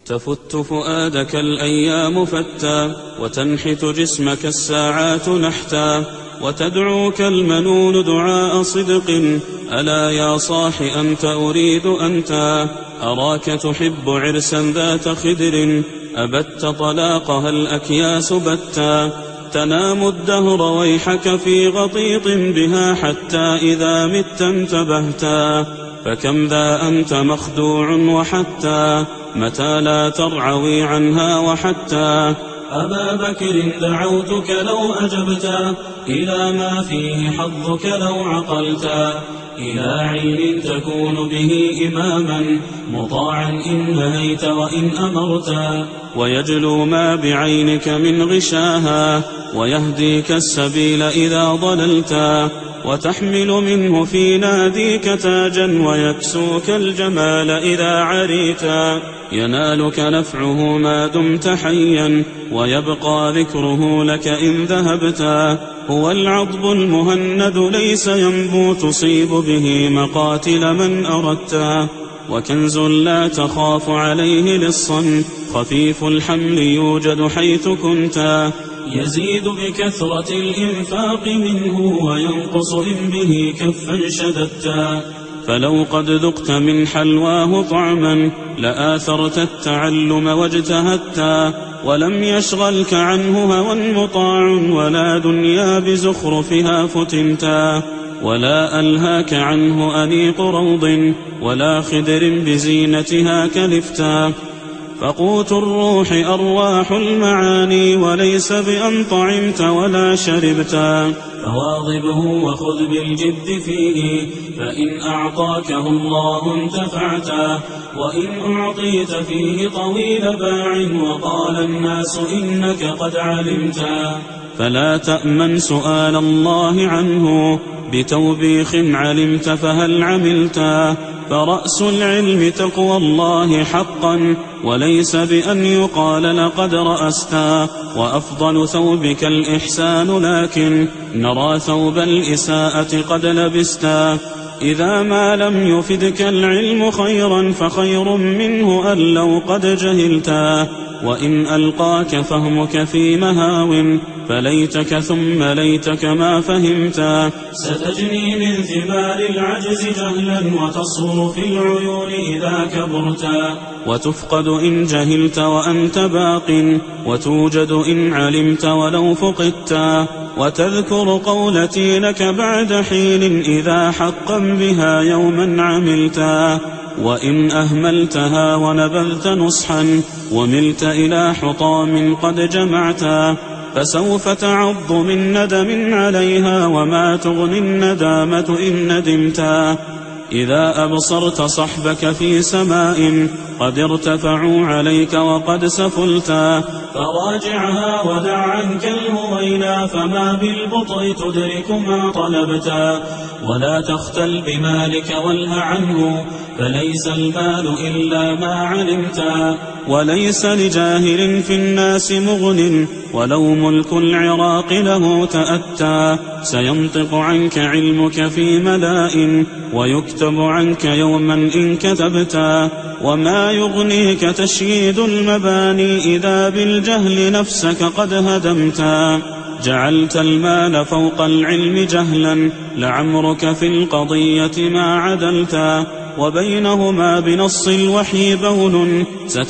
تفت فؤادك الأيام فتى، وتنحت جسمك الساعات نحتا، وتدعوك المنون دعاء صدق. ألا يا صاح أنت أريد أنت، أراك تحب عرسا ذات خدر، أبت طلاقها الأكياس بتا، تنام الدهر ويحك في غطيط بها، حتى إذا مت انتبهتا. فكم ذا أنت مخدوع وحتى، متى لا ترعوي عنها وحتى. أبا بكر دعوتك لو أجبتا، إلى ما فيه حظك لو عقلتا، إلى علم تكون به إماما، مطاعا إن نهيت وإن أمرتا، ويجلو ما بعينك من غشاها، ويهديك السبيل إذا ضللتا، وتحمل منه في ناديك تاجا، ويكسوك الجمال إذا عريتا. ينالك نفعه ما دمت حيا، ويبقى ذكره لك إن ذهبتا. هو العضب المهند ليس ينبو، تصيب به مقاتل من أردتا، وكنز لا تخاف عليه للصن، خفيف الحمل يوجد حيث كنتا. يزيد بكثرة الإنفاق منه، وينقص إن به كفا شددتا. فلو قد ذقت من حلواه طعما، لآثرت التعلم واجتهدتا، ولم يشغلك عنه هوى مطاع، ولا دنيا بزخرفها فتنتا، ولا ألهاك عنه أنيق روض، ولا خدر بزينتها كلفتا. فقوت الروح أرواح المعاني، وليس بأن طعمت ولا شربتا. فواظبه وخذ بالجد فيه، فإن أعطاكه الله انتفعتا، وإن أعطيت فيه طويل باع، وقال الناس إنك قد علمتا. فلا تأمن سؤال الله عنه، بتوبيخ علمت فهل عملتا. فرأس العلم تقوى الله حقا، وليس بأن يقال لقد رأستا. وأفضل ثوبك الإحسان، لكن نرى ثوب الإساءة قد لبستا. إذا ما لم يفدك العلم خيرا، فخير منه أن لو قد جهلتا. وإن ألقاك فهمك في مهاو، فليتك ثم ليتك ما فهمتا. ستجني من ثمار العجز جهلا، وتصغر في العيون إذا كبرتا. وتفقد إن جهلت وأنت باق، وتوجد إن علمت ولو فقدتا. وتذكر قولتي لك بعد حين، إذا حقا بها يوما عملتا. وإن أهملتها ونبذت نصحا، وملت إلى حطام قد جمعتا، فسوف تعض من ندم عليها، وما تغني الندامة إن ندمتا. إذا أبصرت صحبك في سماء، قد ارتفعوا عليك وقد سفلتا، فراجعها ودع عنك الهوينا، فما بالبطء تدرك ما طلبتا. ولا تختل بمالك والها عنه، فليس المال إلا ما علمتا. وليس لجاهل في الناس مغن، ولو ملك العراق له تأتى. سينطق عنك علمك في ملاء، ويكتب عنك يوما إن كتبتا. وما يغنيك تشييد المباني، إذا بالجهل نفسك قد هدمتا. جعلت المال فوق العلم جهلا، لعمرك في القضية ما عدلتا. وبينهما بنص الوحي بون،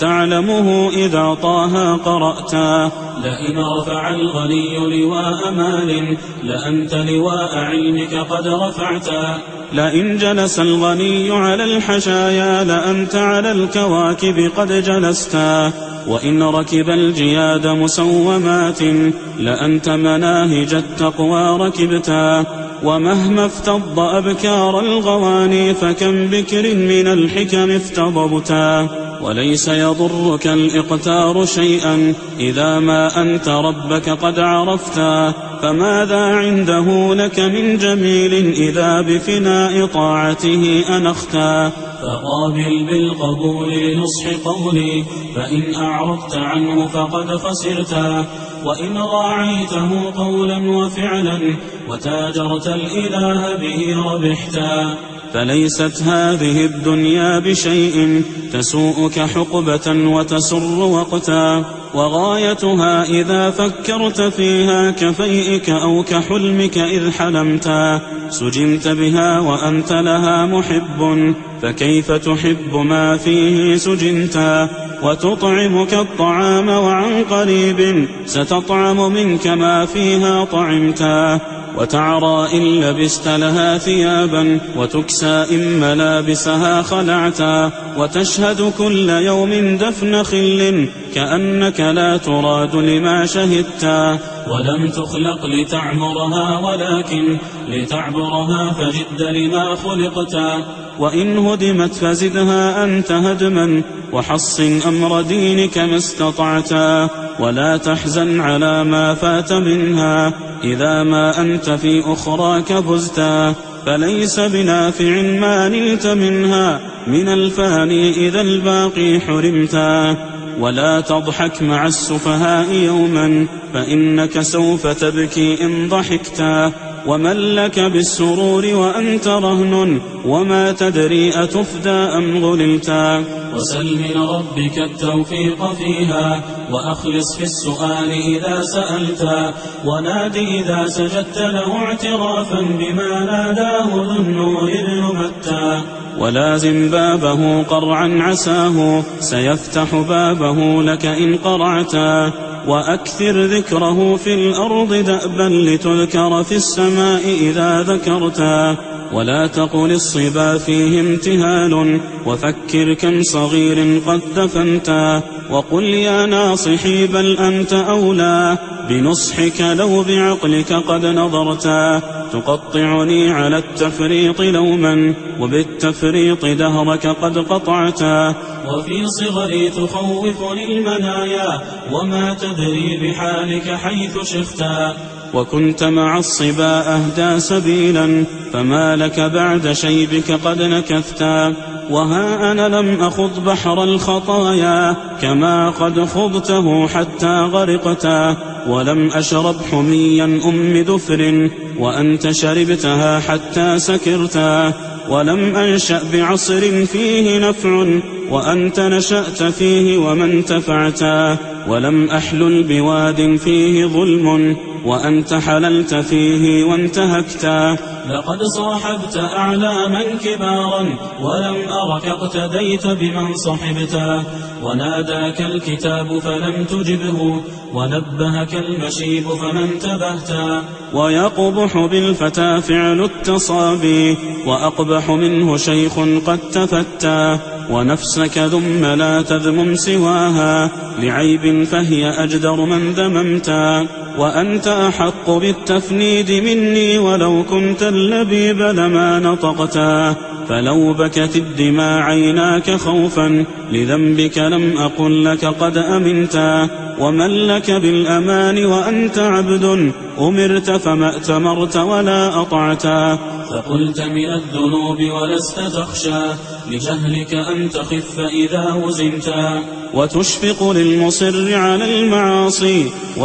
ستعلمه إذا طه قرأتا. لئن رفع الغني لواء مال، لأنت لواء علمك قد رفعتا. لئن جلس الغني على الحشايا، لأنت على الكواكب قد جلستا. وإن ركب الجياد مسومات، لأنت مناهج التقوى ركبتا. ومهما افتض أبكار الغواني، فكم بكر من الحكم افتضبتا. وليس يضرك الإقتار شيئا، إذا ما أنت ربك قد عرفتا. فماذا عنده لك من جميل، إذا بفناء طاعته أنختا. فقابل بالقبول لنصح قولي، فإن أعرضت عنه فقد خسرتا. وإن راعيته قولا وفعلا، وتاجرت الإله به ربحتا. فليست هذه الدنيا بشيء تسوءك حقبة وتسر وقتا، وغايتها إذا فكرت فيها كفيئك أو كحلمك إذ حلمتا، سجنت بها وأنت لها محب، فكيف تحب ما فيه سجنتا، وتطعمك الطعام وعن قريب ستطعم منك ما فيها طعمتا، وتعرى إن لبست لها ثيابا، وتكسى إن ملابسها خلعتا، وتشهد كل يوم دفن خل كأنك لا تراد لما شهدتا، ولم تخلق لتعمرها ولكن لتعبرها، فجد لما خلقتا، وإن هدمت فزدها أنت هدما، وحصن أمر دينك ما استطعتا، ولا تحزن على ما فات منها إذا ما أنت في أخراك بزتا، فليس بنافع ما نلت منها من الفاني إذا الباقي حرمتا، ولا تضحك مع السفهاء يوما فإنك سوف تبكي إن ضحكتا، ومن لك بالسرور وأنت رهن وما تدري أتفدى أم غللتا، وسل من ربك التوفيق فيها، وأخلص في السؤال إذا سألتا، ونادي إذا سجدت له اعترافا بما ناداه ذو النور ابن متى، ولازم بابه قرعا عساه سيفتح بابه لك إن قرعتا، وأكثر ذكره في الأرض دأبا لتذكر في السماء إذا ذكرتا، ولا تقل الصبا فيه امتهال، وفكر كم صغير قد دفنتا، وقل يا ناصحي بل أنت أولى بنصحك لو بعقلك قد نظرتا، تقطعني على التفريط لوما وبالتفريط دهرك قد قطعتا، وفي صغري تخوفني المنايا وما تدري بحالك حيث شفتا، وكنت مع الصبا أهدى سبيلا فما لك بعد شيبك قد نكثتا، وها أنا لم أخض بحر الخطايا كما قد خضته حتى غرقتا، ولم أشرب حميا أم دفر وأنت شربتها حتى سكرتا، ولم أنشأ بعصر فيه نفع وأنت نشأت فيه وما انتفعتا، ولم أحلل بواد فيه ظلم وأنت حللت فيه وانتهكتا، لقد صاحبت أعلاما كبارا ولم أرك اقتديت بمن صحبتا، وناداك الكتاب فلم تجبه ونبهك المشيب فما انتبهتا، ويقبح بالفتى فعل التصابي وأقبح منه شيخ قد تفتى، ونفسك ذم لا تذمم سواها لعيب فهي أجدر من ذممتا، وأنت أحق بالتفنيد مني ولو كنت اللبيب لما نطقتا، فلو بكت الدماء عيناك خوفا لذنبك لم أقل لك قد أمنتا، ومن لك بالأمان وأنت عبد أمرت فما ائتمرت ولا أطعتا، فقلت من الذنوب ولست تخشى لجهلك أن تخف إذا وزنتا، وتشفق للمصر على المعاصي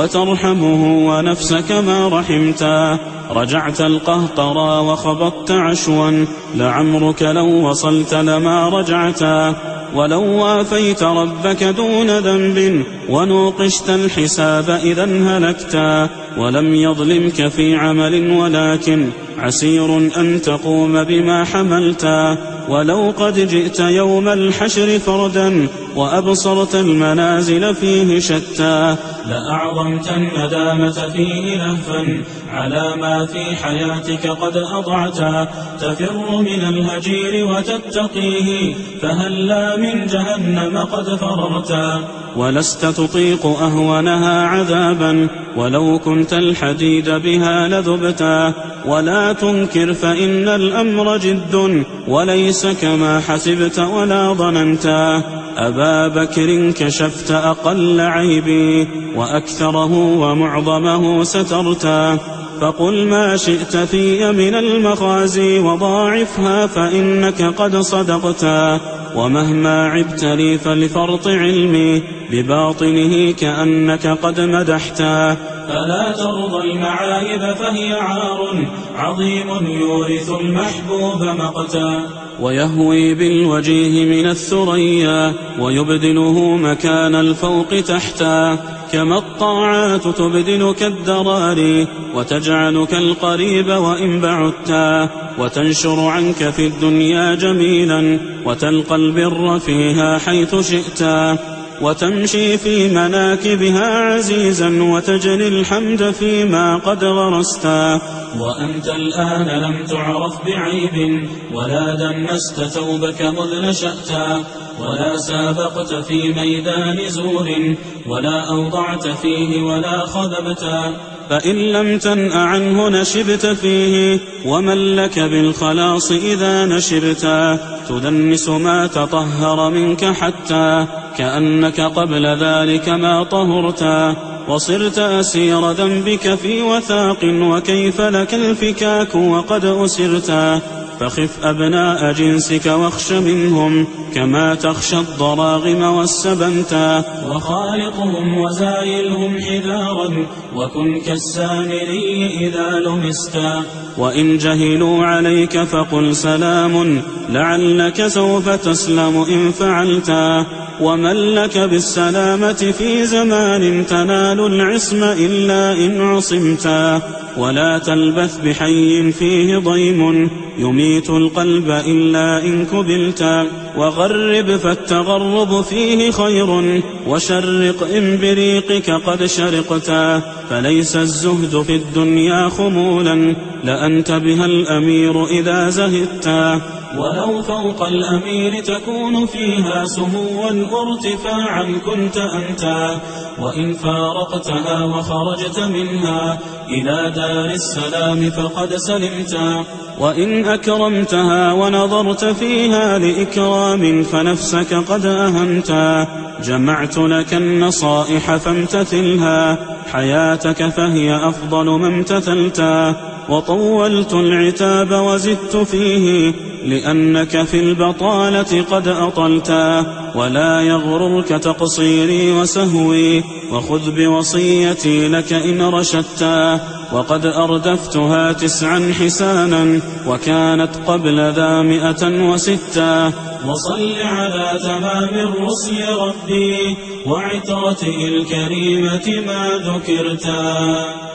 وترحمه ونفسك ما رحمتا، رجعت القهقرى وخبطت عشوا لعمرك لو وصلت لما رجعتا، ولو وافيت ربك دون ذنب ونوقشت الحساب إذا هلكتا، ولم يظلمك في عمل ولكن عسير أن تقوم بما حملتا، ولو قد جئت يوم الحشر فردا وأبصرت المنازل فيه شتى، لأعظمت الندامة فيه لهفا على ما في حياتك قد أضعتا، تفر من الهجير وتتقيه فهلا من جهنم قد فررتا، ولست تطيق أهونها عذابا ولو كنت الحديد بها لذبتا، ولا تنكر فإن الأمر جد وليس كما حسبت ولا ظننتا، أبا بكر كشفت أقل عيبي وأكثره ومعظمه سترتا، فقل ما شئت في من المخازي وضاعفها فإنك قد صدقتا، ومهما عبت لي فلفرط علمي بباطنه كأنك قد مدحتا، فلا ترضى المعايب فهي عار عظيم يورث المحبوب مقتا. ويهوي بالوجيه من الثريا ويبدله مكان الفوق تحتا. كما الطاعات تبدلك الدراري وتجعلك القريب وإن بعدتا. وتنشر عنك في الدنيا جميلا وتلقى البر فيها حيث شئتا. وتمشي في مناكبها عزيزا وتجني الحمد فيما قد غرستا. وأنت الآن لم تعرف بعيب ولا دنست ثوبك مذ نشأتا. ولا سابقت في ميدان زور ولا أوضعت فيه ولا خذبتا. فإن لم تنأ عنه نشبت فيه ومن لك بالخلاص إذا نشبتا. تدنس ما تطهر منك حتى كأنك قبل ذلك ما طهرتا. وصرت أسير ذنبك في وثاق وكيف لك الفكاك وقد أسرتا. فخف أبناء جنسك واخش منهم كما تخشى الضراغم والسبنتا. وخالقهم وزايلهم حذارا وكن كالسامري إذا لمستا. وإن جهلوا عليك فقل سلام لعلك سوف تسلم إن فعلتا. ومن لك بالسلامة في زمان تنال العصم إلا إن عصمتا. ولا تلبث بحي فيه ضيم يميت القلب إلا إن كبلتا. وغرب فالتغرب فيه خير وشرق إن بريقك قد شرقتا. فليس الزهد في الدنيا خمولا لأنت بها الأمير إذا زهدتا. ولو فوق الأمير تكون فيها سموا وارتفاعا كنت أنت. وإن فارقتها وخرجت منها إلى دار السلام فقد سلمتا. وإن أكرمتها ونظرت فيها لإكرام فنفسك قد أهمتا. جمعت لك النصائح فامتثلها حياتك فهي أفضل ما امتثلتا. وطولت العتاب وزدت فيه لأنك في البطالة قد أطلتا. ولا يغررك تقصيري وسهوي وخذ بوصيتي لك إن رشدتا. وقد أردفتها 9 حسانا وكانت قبل ذا 106. وصل على تمام الرسل ربي وعترته الكريمة ما ذكرتا.